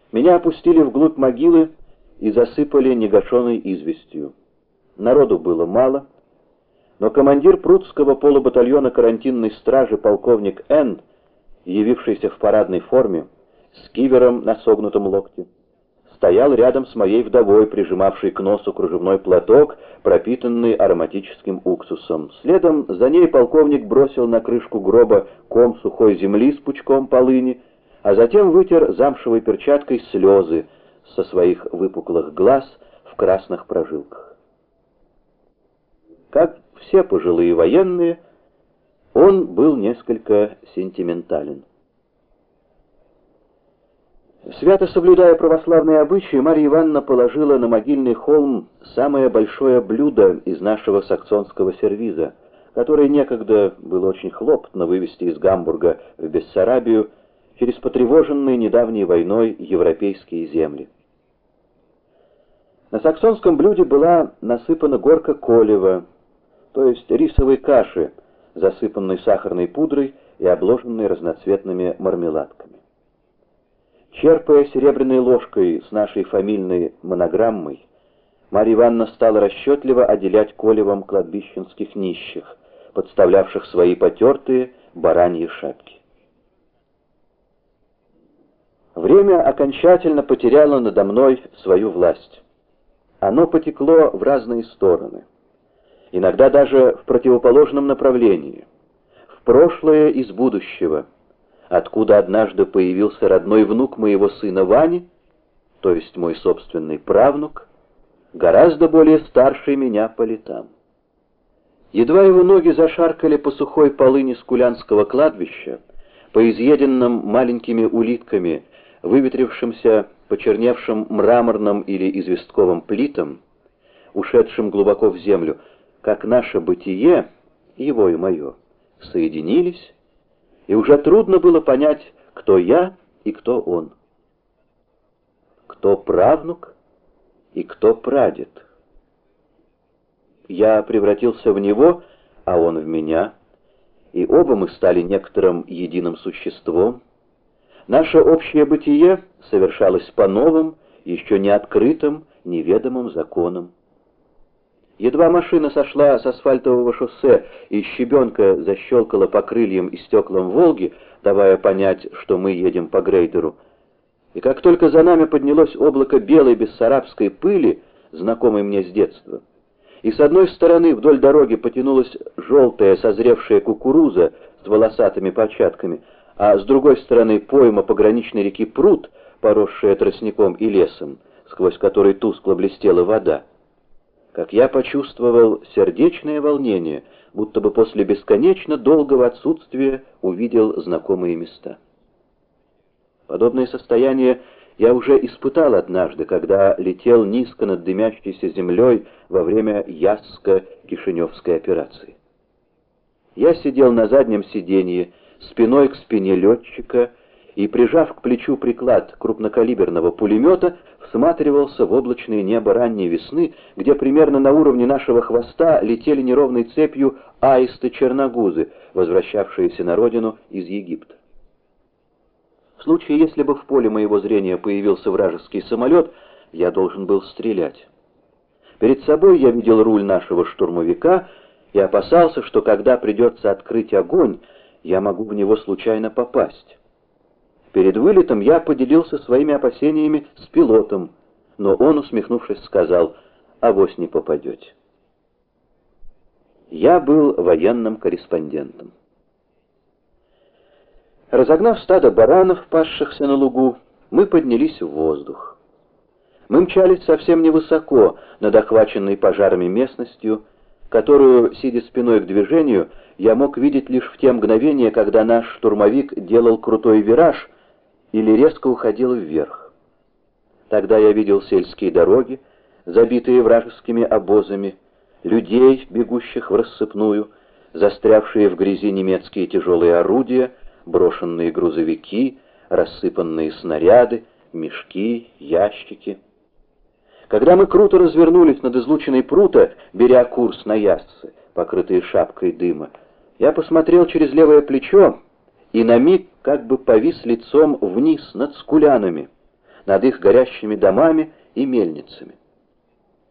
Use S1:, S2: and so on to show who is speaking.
S1: Меня опустили вглубь могилы и засыпали негашенной известью. Народу было мало, но командир прудского полубатальона карантинной стражи полковник Н., явившийся в парадной форме, с кивером на согнутом локте, стоял рядом с моей вдовой, прижимавшей к носу кружевной платок, пропитанный ароматическим уксусом. Следом за ней полковник бросил на крышку гроба ком сухой земли с пучком полыни, а затем вытер замшевой перчаткой слезы со своих выпуклых глаз в красных прожилках. Как все пожилые военные, он был несколько сентиментален. Свято соблюдая православные обычаи, Марья Ивановна положила на могильный холм самое большое блюдо из нашего саксонского сервиза, которое некогда было очень хлопотно вывести из Гамбурга в Бессарабию через потревоженные недавней войной европейские земли. На саксонском блюде была насыпана горка колева, то есть рисовой каши, засыпанной сахарной пудрой и обложенной разноцветными мармеладками. Черпая серебряной ложкой с нашей фамильной монограммой, Марья Ивановна стала расчетливо отделять колевом кладбищенских нищих, подставлявших свои потертые бараньи шапки. Время окончательно потеряло надо мной свою власть. Оно потекло в разные стороны, иногда даже в противоположном направлении, в прошлое из будущего, откуда однажды появился родной внук моего сына Вани, то есть мой собственный правнук, гораздо более старший меня по летам. Едва его ноги зашаркали по сухой полыни Скулянского кладбища, по изъеденным маленькими улитками, выветрившимся, почерневшим мраморным или известковым плитам, ушедшим глубоко в землю, как наше бытие, его и мое, соединились, и уже трудно было понять, кто я и кто он. Кто правнук и кто прадед. Я превратился в него, а он в меня, и оба мы стали некоторым единым существом. Наше общее бытие совершалось по новым, еще не открытым, неведомым законам. Едва машина сошла с асфальтового шоссе и щебенка защелкала по крыльям и стеклам «Волги», давая понять, что мы едем по грейдеру, и как только за нами поднялось облако белой бессарабской пыли, знакомой мне с детства, и с одной стороны вдоль дороги потянулась желтая созревшая кукуруза с волосатыми початками, а с другой стороны пойма пограничной реки Пруд, поросшая тростником и лесом, сквозь который тускло блестела вода, как я почувствовал сердечное волнение, будто бы после бесконечно долгого отсутствия увидел знакомые места. Подобное состояние я уже испытал однажды, когда летел низко над дымящейся землей во время Ясско-Кишиневской операции. Я сидел на заднем сиденье, спиной к спине летчика, и, прижав к плечу приклад крупнокалиберного пулемета, всматривался в облачное небо ранней весны, где примерно на уровне нашего хвоста летели неровной цепью аисты-черногузы, возвращавшиеся на родину из Египта. В случае, если бы в поле моего зрения появился вражеский самолет, я должен был стрелять. Перед собой я видел руль нашего штурмовика и опасался, что когда придется открыть огонь, я могу в него случайно попасть. Перед вылетом я поделился своими опасениями с пилотом, но он, усмехнувшись, сказал: «Авось не попадете». Я был военным корреспондентом. Разогнав стадо баранов, пасшихся на лугу, мы поднялись в воздух. Мы мчались совсем невысоко над охваченной пожарами местностью, которую, сидя спиной к движению, я мог видеть лишь в те мгновения, когда наш штурмовик делал крутой вираж или резко уходил вверх. Тогда я видел сельские дороги, забитые вражескими обозами, людей, бегущих в рассыпную, застрявшие в грязи немецкие тяжелые орудия, брошенные грузовики, рассыпанные снаряды, мешки, ящики. Когда мы круто развернулись над излучиной Прута, беря курс на Яссы, покрытые шапкой дыма, я посмотрел через левое плечо и на миг как бы повис лицом вниз над Скулянами, над их горящими домами и мельницами.